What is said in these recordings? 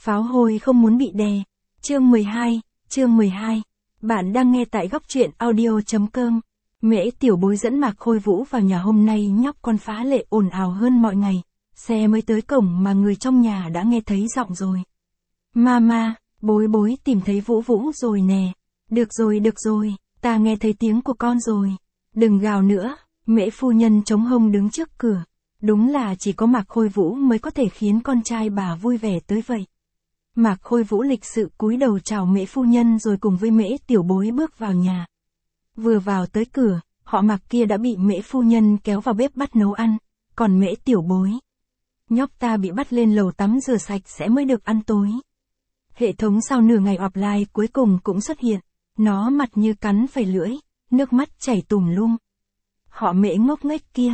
Pháo hôi không muốn bị đè. Chương 12. Bạn đang nghe tại góc truyện audio.com. Mễ Tiểu Bối dẫn Mạc Khôi Vũ vào nhà hôm nay, nhóc con phá lệ ồn ào hơn mọi ngày. Xe mới tới cổng mà người trong nhà đã nghe thấy giọng rồi. Mama, bối tìm thấy Vũ Vũ rồi nè. Được rồi, ta nghe thấy tiếng của con rồi. Đừng gào nữa. Mễ phu nhân chống hông đứng trước cửa. Đúng là chỉ có Mạc Khôi Vũ mới có thể khiến con trai bà vui vẻ tới vậy. Mạc Khôi Vũ lịch sự cúi đầu chào Mễ phu nhân rồi cùng với Mễ Tiểu Bối bước vào nhà. Vừa vào tới cửa, họ Mạc kia đã bị Mễ phu nhân kéo vào bếp bắt nấu ăn, còn Mễ Tiểu Bối, nhóc ta bị bắt lên lầu tắm rửa sạch sẽ mới được ăn tối. Hệ thống sau nửa ngày offline cuối cùng cũng xuất hiện, nó mặt như cắn phải lưỡi, nước mắt chảy tùm lum. Họ Mễ ngốc nghếch kia,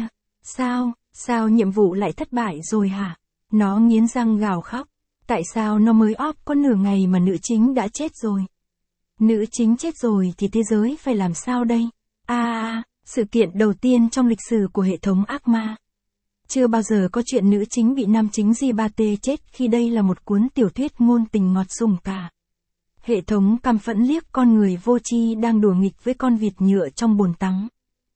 sao nhiệm vụ lại thất bại rồi hả? Nó nghiến răng gào khóc. Tại sao nó mới off có nửa ngày mà nữ chính đã chết rồi? Nữ chính chết rồi thì thế giới phải làm sao đây? Sự kiện đầu tiên trong lịch sử của hệ thống ác ma. Chưa bao giờ có chuyện nữ chính bị nam chính G3T chết khi đây là một cuốn tiểu thuyết ngôn tình ngọt sùng cả. Hệ thống căm phẫn liếc con người vô tri đang đùa nghịch với con vịt nhựa trong bồn tắm.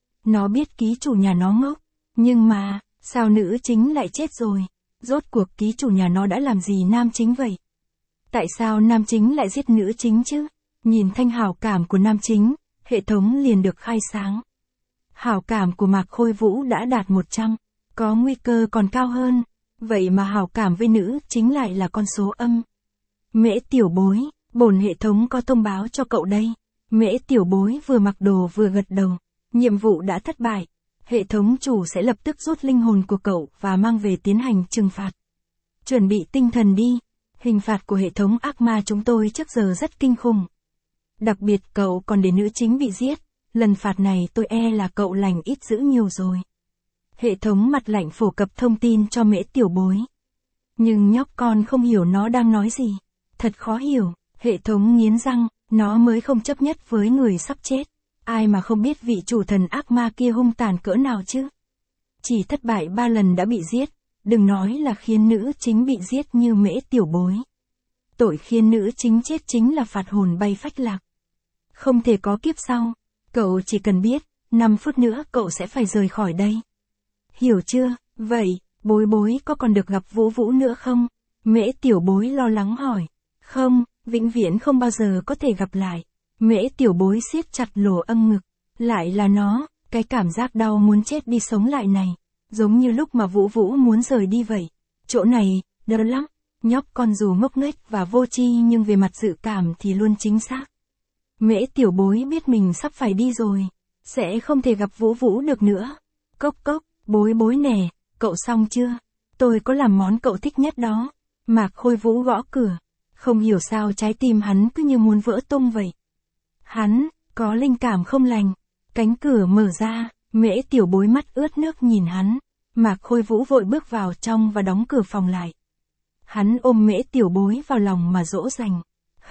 Nó biết ký chủ nhà nó ngốc, nhưng mà, sao nữ chính lại chết rồi? Rốt cuộc ký chủ nhà nó đã làm gì nam chính vậy? Tại sao nam chính lại giết nữ chính chứ? Nhìn thanh hảo cảm của nam chính, hệ thống liền được khai sáng. Hảo cảm của Mạc Khôi Vũ đã đạt 100, có nguy cơ còn cao hơn, vậy mà hảo cảm với nữ chính lại là con số âm. Mễ Tiểu Bối, bổn hệ thống có thông báo cho cậu đây. Mễ Tiểu Bối vừa mặc đồ vừa gật đầu, nhiệm vụ đã thất bại. Hệ thống chủ sẽ lập tức rút linh hồn của cậu và mang về tiến hành trừng phạt. Chuẩn bị tinh thần đi. Hình phạt của hệ thống ác ma chúng tôi trước giờ rất kinh khủng. Đặc biệt cậu còn để nữ chính bị giết. Lần phạt này tôi e là cậu lành ít dữ nhiều rồi. Hệ thống mặt lạnh phổ cập thông tin cho Mễ Tiểu Bối. Nhưng nhóc con không hiểu nó đang nói gì. Thật khó hiểu. Hệ thống nghiến răng, nó mới không chấp nhất với người sắp chết. Ai mà không biết vị chủ thần ác ma kia hung tàn cỡ nào chứ? Chỉ thất bại 3 lần đã bị giết, đừng nói là khiến nữ chính bị giết như Mễ Tiểu Bối. Tội khiến nữ chính chết chính là phạt hồn bay phách lạc. Không thể có kiếp sau, cậu chỉ cần biết, 5 phút nữa cậu sẽ phải rời khỏi đây. Hiểu chưa? Vậy, bối có còn được gặp Vũ Vũ nữa không? Mễ Tiểu Bối lo lắng hỏi. Không, vĩnh viễn không bao giờ có thể gặp lại. Mễ Tiểu Bối siết chặt lỗ âm ngực. Lại là nó, cái cảm giác đau muốn chết đi sống lại này. Giống như lúc mà Vũ Vũ muốn rời đi vậy. Chỗ này, đỡ lắm. Nhóc con dù ngốc nghếch và vô tri nhưng về mặt dự cảm thì luôn chính xác. Mễ Tiểu Bối biết mình sắp phải đi rồi. Sẽ không thể gặp Vũ Vũ được nữa. Cốc, bối nè, cậu xong chưa? Tôi có làm món cậu thích nhất đó. Mạc Khôi Vũ gõ cửa. Không hiểu sao trái tim hắn cứ như muốn vỡ tung vậy. Hắn, có linh cảm không lành. Cánh cửa mở ra, Mễ Tiểu Bối mắt ướt nước nhìn hắn. Mạc Khôi Vũ vội bước vào trong và đóng cửa phòng lại. Hắn ôm Mễ Tiểu Bối vào lòng mà dỗ dành.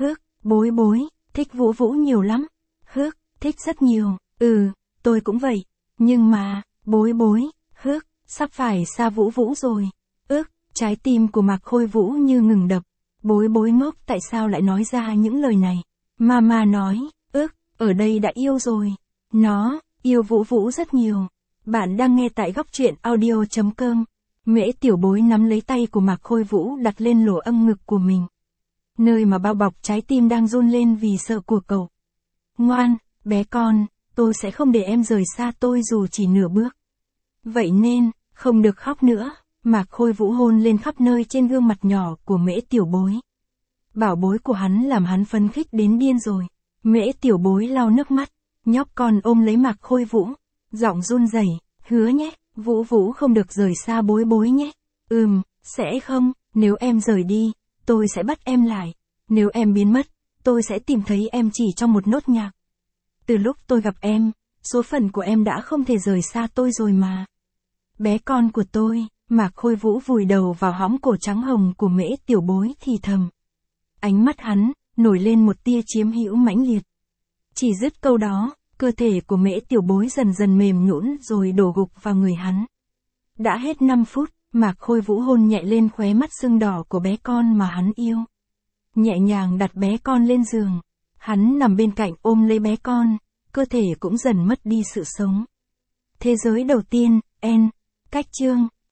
Bối, thích Vũ Vũ nhiều lắm. Thích rất nhiều. Tôi cũng vậy. Nhưng mà, bối, sắp phải xa Vũ Vũ rồi. Trái tim của Mạc Khôi Vũ như ngừng đập. Bối ngốc tại sao lại nói ra những lời này. Mama nói, ở đây đã yêu rồi. Nó, yêu Vũ Vũ rất nhiều. Bạn đang nghe tại góc truyện audio.com. Mễ Tiểu Bối nắm lấy tay của Mạc Khôi Vũ đặt lên lỗ âm ngực của mình. Nơi mà bao bọc trái tim đang run lên vì sợ của cậu. Ngoan, bé con, tôi sẽ không để em rời xa tôi dù chỉ nửa bước. Vậy nên, không được khóc nữa. Mạc Khôi Vũ hôn lên khắp nơi trên gương mặt nhỏ của Mễ Tiểu Bối. Bảo bối của hắn làm hắn phấn khích đến điên rồi. Mễ Tiểu Bối lau nước mắt, nhóc con ôm lấy Mạc Khôi Vũ, giọng run rẩy, hứa nhé, Vũ Vũ không được rời xa bối nhé. Sẽ không, nếu em rời đi, tôi sẽ bắt em lại. Nếu em biến mất, tôi sẽ tìm thấy em chỉ trong một nốt nhạc. Từ lúc tôi gặp em, số phận của em đã không thể rời xa tôi rồi mà. Bé con của tôi. Mạc Khôi Vũ vùi đầu vào hõm cổ trắng hồng của Mễ Tiểu Bối thì thầm. Ánh mắt hắn, nổi lên một tia chiếm hữu mãnh liệt. Chỉ dứt câu đó, cơ thể của Mễ Tiểu Bối dần dần mềm nhũn rồi đổ gục vào người hắn. Đã hết 5 phút, Mạc Khôi Vũ hôn nhẹ lên khóe mắt sưng đỏ của bé con mà hắn yêu. nhẹ nhàng đặt bé con lên giường. Hắn nằm bên cạnh ôm lấy bé con, cơ thể cũng dần mất đi sự sống. Thế giới đầu tiên, N. Cách chương